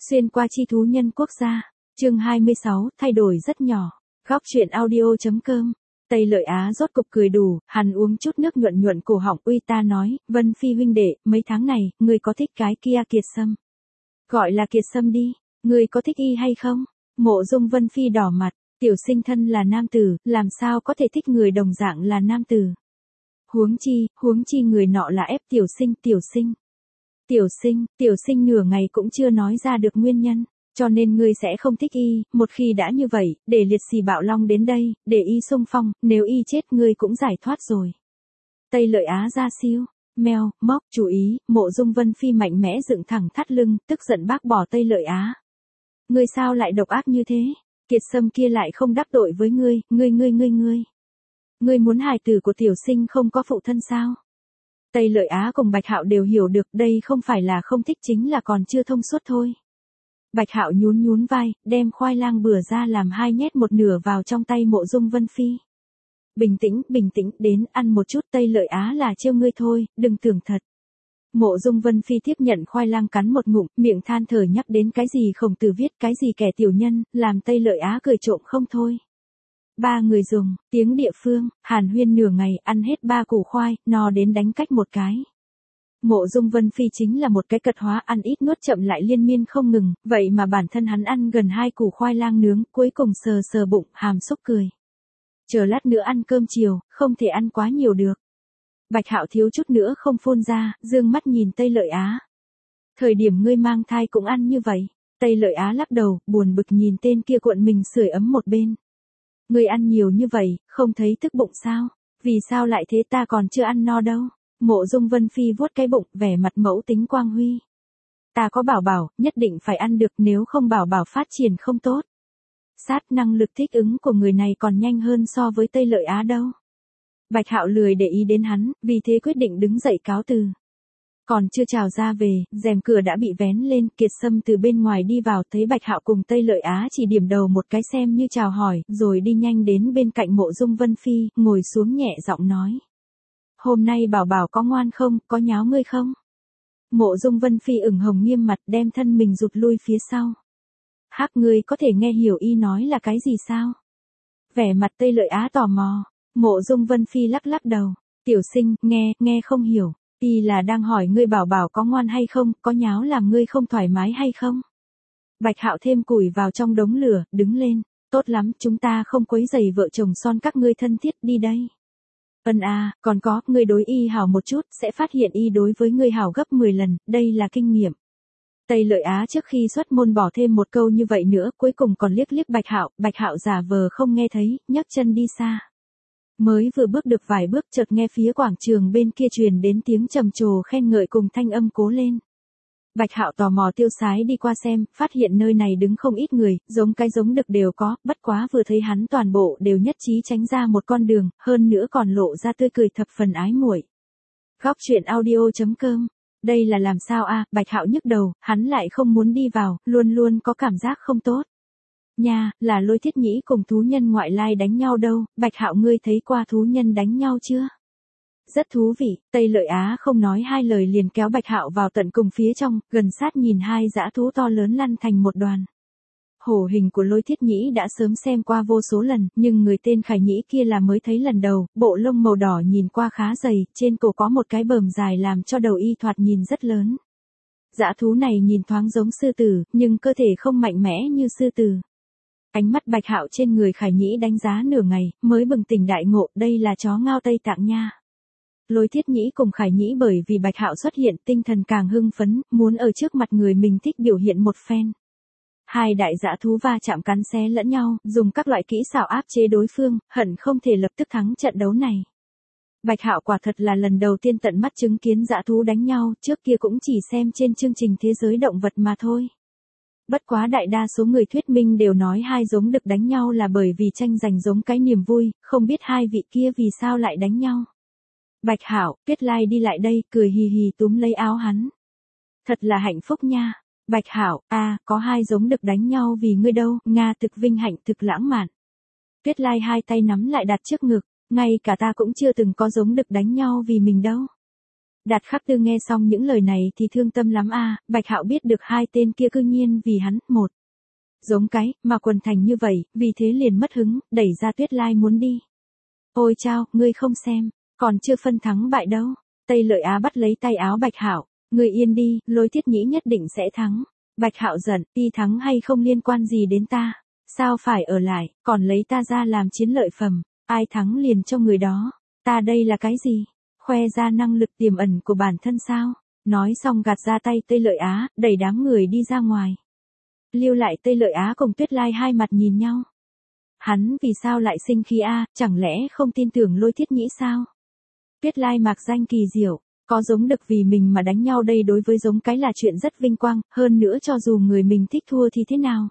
Xuyên qua chi thú nhân quốc gia. Chương 26, thay đổi rất nhỏ. Góc truyện audio.com. Tây Lợi Á rốt cục cười đủ, hắn uống chút nước nhuận nhuận cổ họng, uy ta nói, Vân Phi huynh đệ, mấy tháng này, ngươi có thích cái kia Kiệt Sâm? Gọi là Kiệt Sâm đi, ngươi có thích y hay không? Mộ Dung Vân Phi đỏ mặt, tiểu sinh thân là nam tử, làm sao có thể thích người đồng dạng là nam tử? Huống chi người nọ là ép tiểu sinh nửa ngày cũng chưa nói ra được nguyên nhân. Cho nên ngươi sẽ không thích y, một khi đã như vậy, để liệt xì bạo long đến đây, để y xung phong, nếu y chết ngươi cũng giải thoát rồi. Tây Lợi Á ra siêu, meo, móc, chú ý, Mộ Dung Vân Phi mạnh mẽ dựng thẳng thắt lưng, tức giận bác bỏ Tây Lợi Á. Ngươi sao lại độc ác như thế? Kiệt Sâm kia lại không đắc tội với ngươi, ngươi muốn hài tử của tiểu sinh không có phụ thân sao? Tây Lợi Á cùng Bạch Hạo đều hiểu được đây không phải là không thích chính là còn chưa thông suốt thôi. Bạch Hạo nhún vai, đem khoai lang bừa ra làm hai nhét một nửa vào trong tay Mộ Dung Vân Phi. Bình tĩnh, đến ăn một chút. Tây Lợi Á là trêu ngươi thôi, đừng tưởng thật. Mộ Dung Vân Phi tiếp nhận khoai lang cắn một ngụm, miệng than thở nhắc đến cái gì Khổng Tử viết, cái gì kẻ tiểu nhân, làm Tây Lợi Á cười trộm không thôi. Ba người dùng, tiếng địa phương, hàn huyên nửa ngày, ăn hết 3 củ khoai, no đến đánh cách một cái. Mộ Dung Vân Phi chính là một cái cật hóa, ăn ít nuốt chậm lại liên miên không ngừng, vậy mà bản thân hắn ăn gần 2 củ khoai lang nướng, cuối cùng sờ bụng, hàm xúc cười. Chờ lát nữa ăn cơm chiều, không thể ăn quá nhiều được. Bạch Hạo thiếu chút nữa không phun ra, dương mắt nhìn Tây Lợi Á. Thời điểm ngươi mang thai cũng ăn như vậy. Tây Lợi Á lắc đầu, buồn bực nhìn tên kia cuộn mình sưởi ấm một bên. Ngươi ăn nhiều như vậy, không thấy tức bụng sao? Vì sao lại thế, ta còn chưa ăn no đâu. Mộ Dung Vân Phi vuốt cái bụng, vẻ mặt mẫu tính quang huy. Ta có bảo bảo, nhất định phải ăn được, nếu không bảo bảo phát triển không tốt. Năng lực thích ứng của người này còn nhanh hơn so với Tây Lợi Á đâu. Bạch Hạo lười để ý đến hắn, vì thế quyết định đứng dậy cáo từ. Còn chưa chào ra về, rèm cửa đã bị vén lên, Kiệt Sâm từ bên ngoài đi vào, thấy Bạch Hạo cùng Tây Lợi Á chỉ điểm đầu một cái xem như chào hỏi, rồi đi nhanh đến bên cạnh Mộ Dung Vân Phi, ngồi xuống nhẹ giọng nói. Hôm nay bảo bảo có ngoan không, có nháo ngươi không? Mộ Dung Vân Phi ửng hồng nghiêm mặt, đem thân mình rụt lui phía sau. Hắc, ngươi có thể nghe hiểu y nói là cái gì sao? Vẻ mặt Tây Lợi Á tò mò. Mộ Dung Vân Phi lắc đầu. Tiểu sinh, nghe không hiểu. Y là đang hỏi ngươi bảo bảo có ngoan hay không, có nháo làm ngươi không thoải mái hay không? Bạch Hạo thêm củi vào trong đống lửa, đứng lên. Tốt lắm, chúng ta không quấy rầy vợ chồng son các ngươi thân thiết, đi đây. Còn có, ngươi đối y hảo một chút, sẽ phát hiện y đối với ngươi hảo gấp 10 lần, đây là kinh nghiệm. Tây Lợi Á trước khi xuất môn bỏ thêm một câu như vậy nữa, cuối cùng còn liếc Bạch Hạo giả vờ không nghe thấy, nhấc chân đi xa. Mới vừa bước được vài bước, chợt nghe phía quảng trường bên kia truyền đến tiếng trầm trồ khen ngợi cùng thanh âm cố lên. Bạch Hạo tò mò tiêu sái đi qua xem, phát hiện nơi này đứng không ít người, giống đực đều có, bất quá vừa thấy hắn toàn bộ đều nhất trí tránh ra một con đường, hơn nữa còn lộ ra tươi cười thập phần ái muội. Góc truyện audio.com. Đây là làm sao a? Bạch Hạo nhức đầu, hắn lại không muốn đi vào, luôn có cảm giác không tốt. Nha, là Lôi Thiết Nhĩ cùng thú nhân ngoại lai đánh nhau đâu, Bạch Hạo ngươi thấy qua thú nhân đánh nhau chưa? Rất thú vị. Tây Lợi Á không nói hai lời liền kéo Bạch Hạo vào tận cùng phía trong, gần sát nhìn hai dã thú to lớn lăn thành một đoàn. Hổ hình của Lôi Thiết Nhĩ đã sớm xem qua vô số lần, nhưng người tên Khải Nhĩ kia là mới thấy lần đầu, bộ lông màu đỏ nhìn qua khá dày, trên cổ có một cái bờm dài làm cho đầu y thoạt nhìn rất lớn. Dã thú này nhìn thoáng giống sư tử, nhưng cơ thể không mạnh mẽ như sư tử. Ánh mắt Bạch Hạo trên người Khải Nhĩ đánh giá nửa ngày, mới bừng tỉnh đại ngộ, đây là chó ngao Tây Tạng nha. Lôi Thiết Nhĩ cùng Khải Nhĩ bởi vì Bạch Hạo xuất hiện, tinh thần càng hưng phấn, muốn ở trước mặt người mình thích biểu hiện một phen. Hai đại dã thú va chạm cắn xé lẫn nhau, dùng các loại kỹ xảo áp chế đối phương, hận không thể lập tức thắng trận đấu này. Bạch Hạo quả thật là lần đầu tiên tận mắt chứng kiến dã thú đánh nhau, trước kia cũng chỉ xem trên chương trình thế giới động vật mà thôi. Bất quá đại đa số người thuyết minh đều nói hai giống đực đánh nhau là bởi vì tranh giành giống cái niềm vui, không biết hai vị kia vì sao lại đánh nhau. Bạch Hạo, Tuyết Lai đi lại đây, cười hì hì túm lấy áo hắn. Thật là hạnh phúc nha. Bạch Hạo, có hai giống đực đánh nhau vì ngươi đâu, Nga thực vinh hạnh thực lãng mạn. Tuyết Lai hai tay nắm lại đặt trước ngực, ngay cả ta cũng chưa từng có giống đực đánh nhau vì mình đâu. Đạt Khắc Tư nghe xong những lời này thì thương tâm lắm a, Bạch Hạo biết được hai tên kia cư nhiên vì hắn, một giống cái, mà quần thành như vậy, vì thế liền mất hứng, đẩy ra Tuyết Lai muốn đi. Ôi chao, ngươi không xem, còn chưa phân thắng bại đâu. Tây Lợi Á bắt lấy tay áo Bạch Hạo, ngươi yên đi, Lôi Thiết Nhĩ nhất định sẽ thắng. Bạch Hạo giận, y thắng hay không liên quan gì đến ta, sao phải ở lại, còn lấy ta ra làm chiến lợi phẩm, ai thắng liền cho người đó, ta đây là cái gì, khoe ra năng lực tiềm ẩn của bản thân sao, nói xong gạt ra tay Tây Lợi Á, đẩy đám người đi ra ngoài. Lưu lại Tây Lợi Á cùng Tuyết Lai hai mặt nhìn nhau. Hắn vì sao lại sinh khí a, chẳng lẽ không tin tưởng Lôi Thiết Nhĩ sao? Tuyết Lai mạc danh kỳ diệu, có giống đực vì mình mà đánh nhau đây đối với giống cái là chuyện rất vinh quang, hơn nữa cho dù người mình thích thua thì thế nào?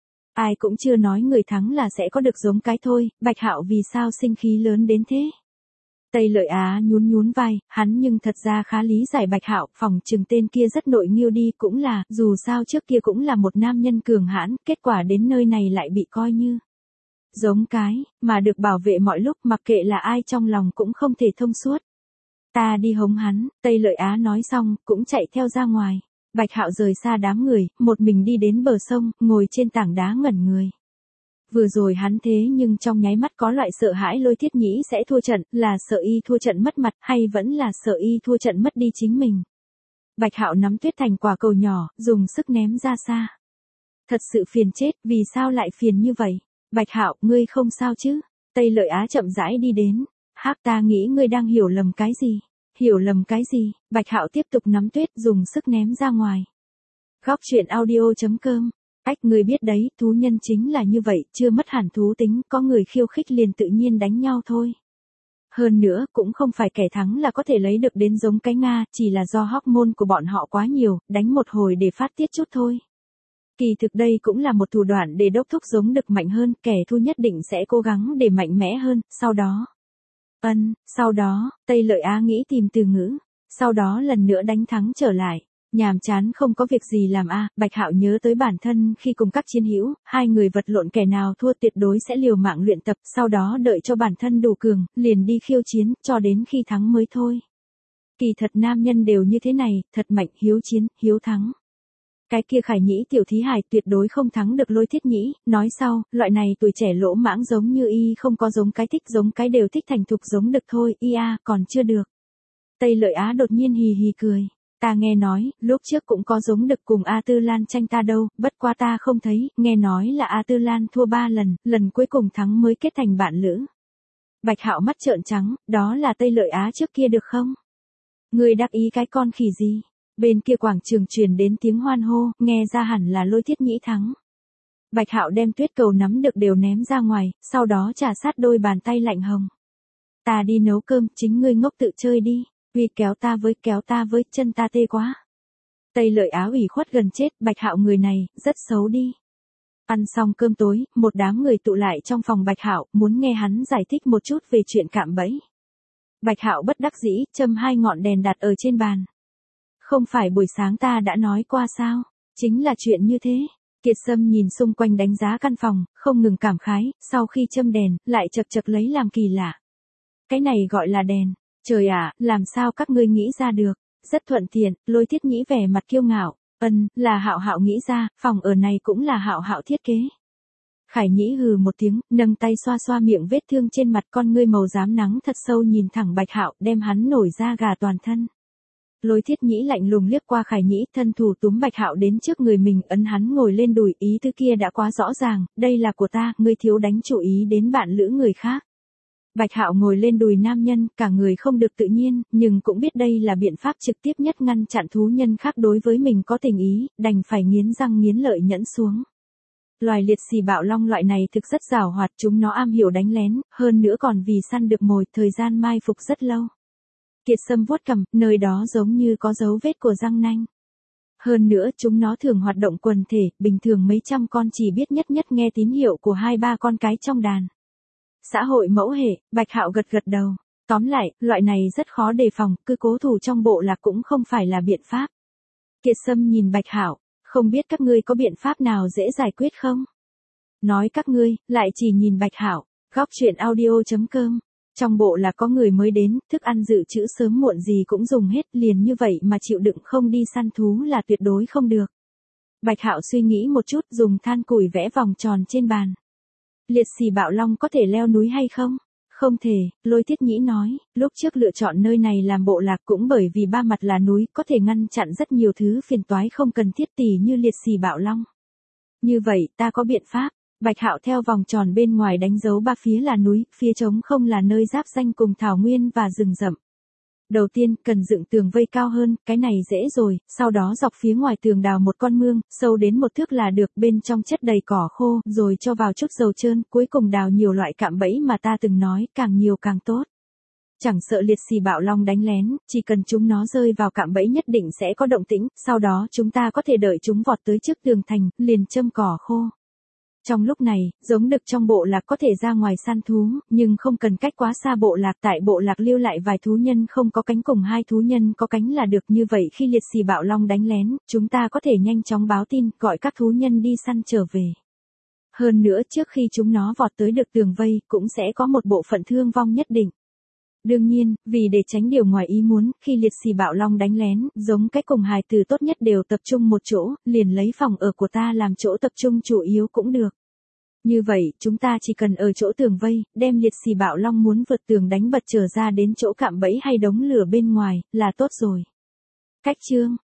Ai cũng chưa nói người thắng là sẽ có được giống cái thôi, Bạch Hạo vì sao sinh khí lớn đến thế? Tây Lợi Á nhún nhún vai, hắn nhưng thật ra khá lý giải Bạch Hạo, phòng chừng tên kia rất nội nghiêu đi cũng là, dù sao trước kia cũng là một nam nhân cường hãn, kết quả đến nơi này lại bị coi như giống cái, mà được bảo vệ mọi lúc mặc kệ là ai trong lòng cũng không thể thông suốt. Ta đi hống hắn, Tây Lợi Á nói xong, cũng chạy theo ra ngoài. Bạch Hạo rời xa đám người, một mình đi đến bờ sông, ngồi trên tảng đá ngẩn người. Vừa rồi hắn thế nhưng trong nháy mắt có loại sợ hãi Lôi Thiết Nhĩ sẽ thua trận, là sợ y thua trận mất mặt hay vẫn là sợ y thua trận mất đi chính mình. Bạch Hạo nắm tuyết thành quả cầu nhỏ, dùng sức ném ra xa. Thật sự phiền chết, vì sao lại phiền như vậy? Bạch Hạo, ngươi không sao chứ? Tây Lợi Á chậm rãi đi đến. Hắc, ta nghĩ ngươi đang hiểu lầm cái gì? Hiểu lầm cái gì? Bạch Hạo tiếp tục nắm tuyết, dùng sức ném ra ngoài. Góc truyện audio.com. Ách, ngươi biết đấy, thú nhân chính là như vậy, chưa mất hẳn thú tính, có người khiêu khích liền tự nhiên đánh nhau thôi. Hơn nữa, cũng không phải kẻ thắng là có thể lấy được đến giống cái Nga, chỉ là do hormone của bọn họ quá nhiều, đánh một hồi để phát tiết chút thôi. Kỳ thực đây cũng là một thủ đoạn để đốc thúc giống đực mạnh hơn, kẻ thua nhất định sẽ cố gắng để mạnh mẽ hơn, sau đó. Sau đó, Tây Lợi Á nghĩ tìm từ ngữ, sau đó lần nữa đánh thắng trở lại. Nhàm chán không có việc gì làm a, Bạch Hạo nhớ tới bản thân khi cùng các chiến hữu, hai người vật lộn kẻ nào thua tuyệt đối sẽ liều mạng luyện tập, sau đó đợi cho bản thân đủ cường, liền đi khiêu chiến, cho đến khi thắng mới thôi. Kỳ thật nam nhân đều như thế này, thật mạnh, hiếu chiến, hiếu thắng. Cái kia Khải Nhĩ tiểu thí hài tuyệt đối không thắng được Lôi Thiết Nhĩ, nói sau, loại này tuổi trẻ lỗ mãng giống như y không có giống cái thích giống cái đều thích thành thục giống đực thôi, y a, còn chưa được. Tây Lợi Á đột nhiên hì hì cười. Ta nghe nói, lúc trước cũng có giống đực cùng A Tư Lan tranh ta đâu, bất qua ta không thấy, nghe nói là A Tư Lan thua 3 lần, lần cuối cùng thắng mới kết thành bạn lữ. Bạch Hạo mắt trợn trắng, đó là Tây Lợi Á trước kia được không? Người đắc ý cái con khỉ gì? Bên kia quảng trường truyền đến tiếng hoan hô, nghe ra hẳn là Lôi Thiết Nhĩ thắng. Bạch Hạo đem tuyết cầu nắm được đều ném ra ngoài, sau đó trà sát đôi bàn tay lạnh hồng. Ta đi nấu cơm, chính ngươi ngốc tự chơi đi. Vì kéo ta với, chân ta tê quá. Tây Lợi Á ủy khuất gần chết, Bạch Hạo người này, rất xấu đi. Ăn xong cơm tối, một đám người tụ lại trong phòng Bạch Hạo, muốn nghe hắn giải thích một chút về chuyện cạm bẫy. Bạch Hạo bất đắc dĩ, châm 2 ngọn đèn đặt ở trên bàn. Không phải buổi sáng ta đã nói qua sao, chính là chuyện như thế. Kiệt Sâm nhìn xung quanh đánh giá căn phòng, không ngừng cảm khái, sau khi châm đèn, lại chật chật lấy làm kỳ lạ. Cái này gọi là đèn. Trời ạ, làm sao các ngươi nghĩ ra được? Rất thuận tiện, Lôi Thiết Nhĩ vẻ mặt kiêu ngạo. Là Hạo Hạo nghĩ ra, phòng ở này cũng là Hạo Hạo thiết kế. Khải Nhĩ hừ một tiếng, nâng tay xoa xoa miệng vết thương trên mặt, con ngươi màu xám nắng thật sâu nhìn thẳng Bạch Hạo, đem hắn nổi da gà toàn thân. Lôi Thiết Nhĩ lạnh lùng liếc qua Khải Nhĩ, thân thủ túm Bạch Hạo đến trước người mình, ấn hắn ngồi lên đùi, ý tứ kia đã quá rõ ràng, đây là của ta, ngươi thiếu đánh chủ ý đến bạn lữ người khác. Bạch Hạo ngồi lên đùi nam nhân, cả người không được tự nhiên, nhưng cũng biết đây là biện pháp trực tiếp nhất ngăn chặn thú nhân khác đối với mình có tình ý, đành phải nghiến răng nghiến lợi nhẫn xuống. Loài liệt xì bạo long loại này thực rất giàu hoạt, chúng nó am hiểu đánh lén, hơn nữa còn vì săn được mồi, thời gian mai phục rất lâu. Kiệt Sâm vuốt cằm, nơi đó giống như có dấu vết của răng nanh. Hơn nữa chúng nó thường hoạt động quần thể, bình thường mấy trăm con chỉ biết nhất nghe tín hiệu của 2-3 con cái trong đàn. Xã hội mẫu hệ, Bạch Hạo gật gật đầu. Tóm lại, loại này rất khó đề phòng, cứ cố thủ trong bộ lạc cũng không phải là biện pháp. Kiệt Sâm nhìn Bạch Hạo, không biết các ngươi có biện pháp nào dễ giải quyết không? Nói các ngươi, lại chỉ nhìn Bạch Hạo. Góc truyện audio.com Trong bộ là có người mới đến, thức ăn dự trữ sớm muộn gì cũng dùng hết, liền như vậy mà chịu đựng không đi săn thú là tuyệt đối không được. Bạch Hạo suy nghĩ một chút, dùng than củi vẽ vòng tròn trên bàn. Liệt sỉ bạo long có thể leo núi hay không? Không thể, Lôi Thiết Nhĩ nói, lúc trước lựa chọn nơi này làm bộ lạc cũng bởi vì ba mặt là núi, có thể ngăn chặn rất nhiều thứ phiền toái không cần thiết tỉ như liệt sỉ bạo long. Như vậy, ta có biện pháp. Bạch Hạo theo vòng tròn bên ngoài đánh dấu ba phía là núi, phía trống không là nơi giáp danh cùng thảo nguyên và rừng rậm. Đầu tiên, cần dựng tường vây cao hơn, cái này dễ rồi, sau đó dọc phía ngoài tường đào một con mương, sâu đến 1 thước là được, bên trong chất đầy cỏ khô, rồi cho vào chút dầu trơn, cuối cùng đào nhiều loại cạm bẫy mà ta từng nói, càng nhiều càng tốt. Chẳng sợ liệt sỉ bạo long đánh lén, chỉ cần chúng nó rơi vào cạm bẫy nhất định sẽ có động tĩnh, sau đó chúng ta có thể đợi chúng vọt tới trước tường thành, liền châm cỏ khô. Trong lúc này, giống đực trong bộ lạc có thể ra ngoài săn thú, nhưng không cần cách quá xa bộ lạc, tại bộ lạc lưu lại vài thú nhân không có cánh cùng 2 thú nhân có cánh là được, như vậy khi liệt sỉ bạo long đánh lén, chúng ta có thể nhanh chóng báo tin, gọi các thú nhân đi săn trở về. Hơn nữa trước khi chúng nó vọt tới được tường vây, cũng sẽ có một bộ phận thương vong nhất định. Đương nhiên, vì để tránh điều ngoài ý muốn, khi liệt sỉ bạo long đánh lén, giống cái cùng hài tử tốt nhất đều tập trung một chỗ, liền lấy phòng ở của ta làm chỗ tập trung chủ yếu cũng được. Như vậy, chúng ta chỉ cần ở chỗ tường vây, đem liệt sỉ bạo long muốn vượt tường đánh bật trở ra đến chỗ cạm bẫy hay đống lửa bên ngoài, là tốt rồi. Cách chương